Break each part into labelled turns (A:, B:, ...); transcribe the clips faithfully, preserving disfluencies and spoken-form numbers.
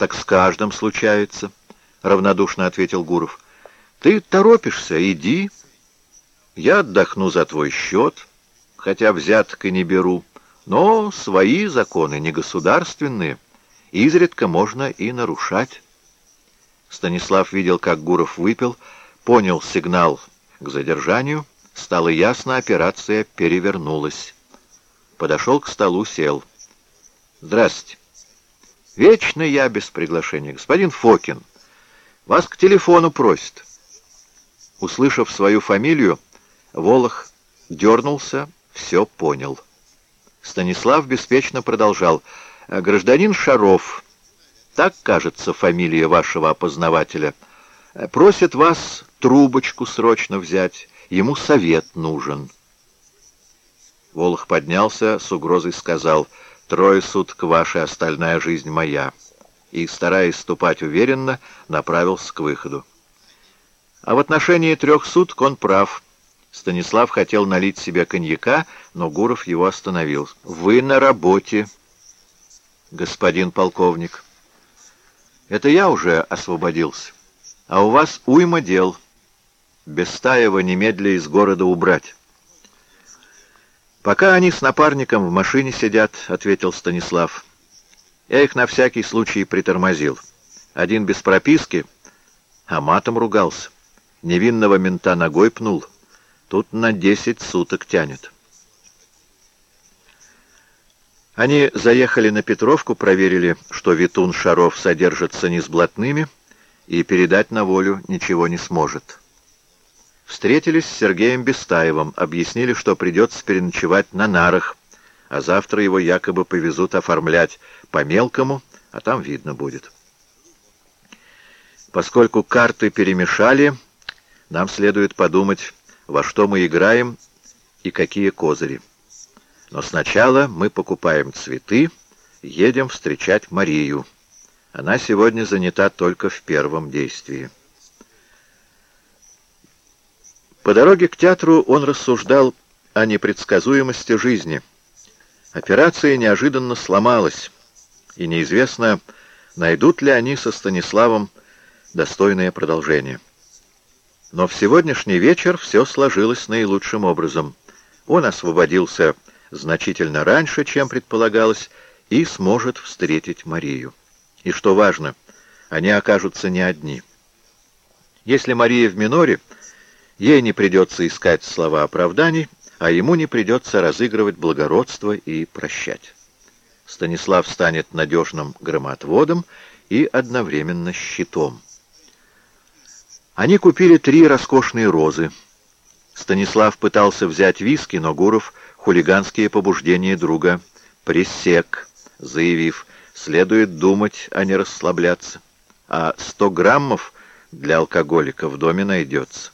A: Так с каждым случается, — равнодушно ответил Гуров. Ты торопишься, иди. Я отдохну за твой счет, хотя взяток и не беру. Но свои законы, не государственные, изредка можно и нарушать. Станислав видел, как Гуров выпил, понял сигнал к задержанию, стало ясно, операция перевернулась. Подошел к столу, сел. «Здрасте. Вечно я без приглашения. Господин Фокин, вас к телефону просит». Услышав свою фамилию, Волох дернулся, все понял. Станислав беспечно продолжал. «Гражданин Шаров, так, кажется, фамилия вашего опознавателя, просит вас трубочку срочно взять. Ему совет нужен». Волох поднялся, с угрозой сказал: «Трое суток ваша, остальная жизнь моя». И, стараясь ступать уверенно, направился к выходу. А в отношении трех суток он прав. Станислав хотел налить себе коньяка, но Гуров его остановил. «Вы на работе, господин полковник. Это я уже освободился, а у вас уйма дел. Бестаева немедля из города убрать». «Пока они с напарником в машине сидят», — ответил Станислав. «Я их на всякий случай притормозил. Один без прописки, а матом ругался. Невинного мента ногой пнул. Тут на десять суток тянет». Они заехали на Петровку, проверили, что Витун Шаров содержится не с блатными и передать на волю ничего не сможет. Встретились с Сергеем Бестаевым, объяснили, что придется переночевать на нарах, а завтра его якобы повезут оформлять по-мелкому, а там видно будет. Поскольку карты перемешали, нам следует подумать, во что мы играем и какие козыри. Но сначала мы покупаем цветы, едем встречать Марию. Она сегодня занята только в первом действии. По дороге к театру он рассуждал о непредсказуемости жизни. Операция неожиданно сломалась, и неизвестно, найдут ли они со Станиславом достойное продолжение. Но в сегодняшний вечер все сложилось наилучшим образом. Он освободился значительно раньше, чем предполагалось, и сможет встретить Марию. И что важно, они окажутся не одни. Если Мария в миноре, ей не придется искать слова оправданий, а ему не придется разыгрывать благородство и прощать. Станислав станет надежным громоотводом и одновременно щитом. Они купили три роскошные розы. Станислав пытался взять виски, но Гуров хулиганские побуждения друга пресек, заявив: следует думать, а не расслабляться, а сто граммов для алкоголика в доме найдется.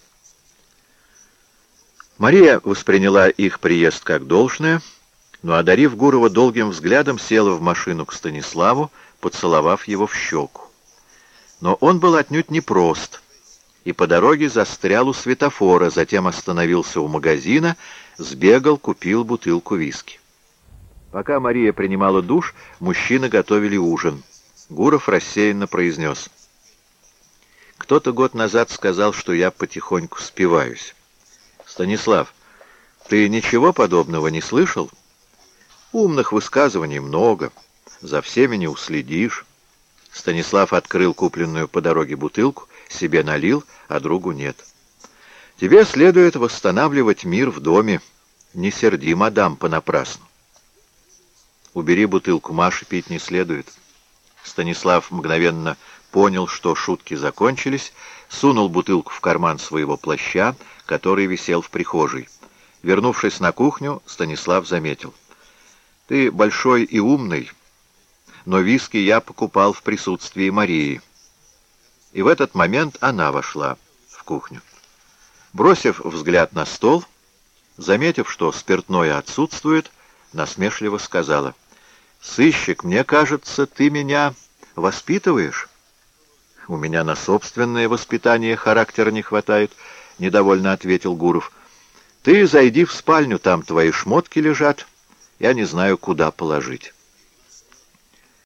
A: Мария восприняла их приезд как должное, но, одарив Гурова долгим взглядом, села в машину к Станиславу, поцеловав его в щеку. Но он был отнюдь непрост, и по дороге застрял у светофора, затем остановился у магазина, сбегал, купил бутылку виски. Пока Мария принимала душ, мужчины готовили ужин. Гуров рассеянно произнес: «Кто-то год назад сказал, что я потихоньку спиваюсь. Станислав, ты ничего подобного не слышал? Умных высказываний много, за всеми не уследишь». Станислав открыл купленную по дороге бутылку, себе налил, а другу нет. «Тебе следует восстанавливать мир в доме. Не серди мадам понапрасну». «Убери бутылку, Маше пить не следует». Станислав мгновенно понял, что шутки закончились, сунул бутылку в карман своего плаща, который висел в прихожей. Вернувшись на кухню, Станислав заметил: «Ты большой и умный, но виски я покупал в присутствии Марии». И в этот момент она вошла в кухню. Бросив взгляд на стол, заметив, что спиртное отсутствует, насмешливо сказала: «Сыщик, мне кажется, ты меня воспитываешь». «У меня на собственное воспитание характера не хватает», — недовольно ответил Гуров. «Ты зайди в спальню, там твои шмотки лежат, я не знаю, куда положить».